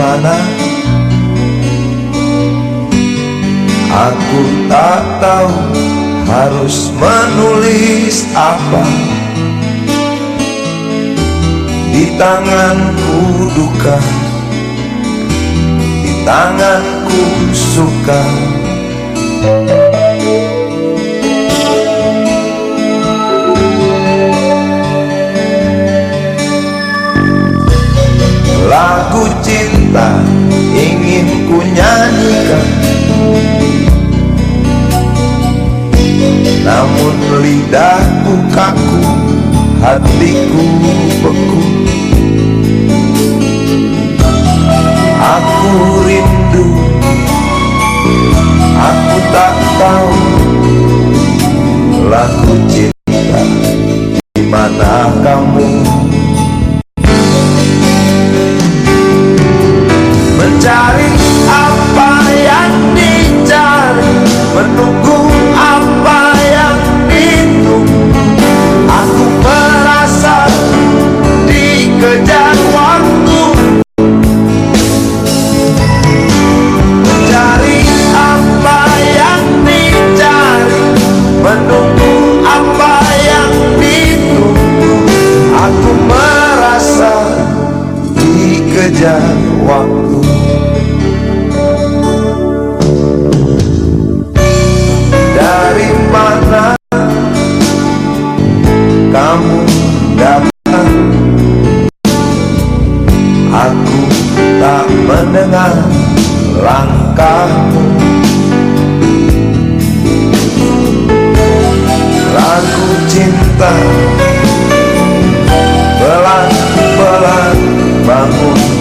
mana. Aku tak tahu harus menulis apa. Di tanganku duka, di tanganku suka. Lagu cinta ingin ku nyanyikan, namun lidahku kaku, hatiku beku. Aku rindu, aku tak tahu lagu cinta, di mana kamu? Mencari apa yang dicari, menunggu apa yang ditunggu. Aku merasa dikejar waktu. Mencari apa yang dicari, menunggu apa yang ditunggu. Aku merasa dikejar waktu. Dari mana kamu datang? Aku tak mendengar langkahmu. Lagu cinta pelan-pelan bangun